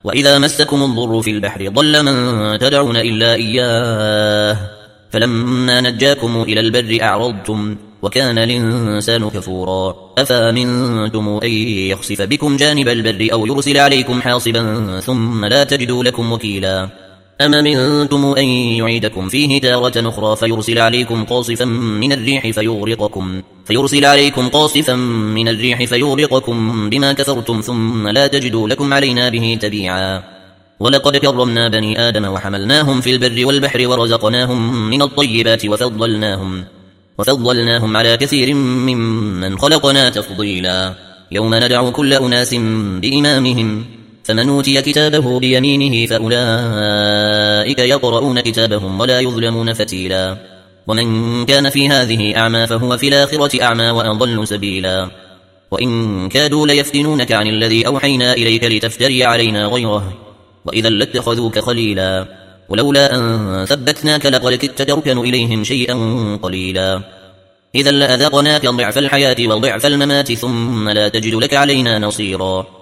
وإذا مسكم الضر في البحر ضل من تدعون إلا إياه فلما نجاكم إلى البر أعرضتم وكان الإنسان كفورا أفأمنتم أن يخسف بكم جانب البر أو يرسل عليكم حاصبا ثم لا تجدوا لكم وكيلا أم أمنتم أن يعيدكم فيه تارة أخرى فيرسل عليكم قاصفا من الريح فيغرقكم بما كفرتم ثم لا تجدوا لكم علينا به تبيعا ولقد كرمنا بني آدم وحملناهم في البر والبحر ورزقناهم من الطيبات وفضلناهم على كثير ممن خلقنا تفضيلا يوم ندعو كل أناس بإمامهم فمن أوتي كتابه بيمينه فأولئك يقرؤون كتابهم ولا يظلمون فتيلا ومن كان في هذه أعمى فهو في الآخرة أعمى وأضل سبيلا وإن كادوا ليفتنونك عن الذي أوحينا إليك لتفتري علينا غيره وإذا لاتخذوك خليلا ولولا أن ثبتناك لقد كدت تركن إليهم شيئا قليلا إذا لأذقناك ضعف الحياة وضعف الممات ثم لا تجد لك علينا نصيرا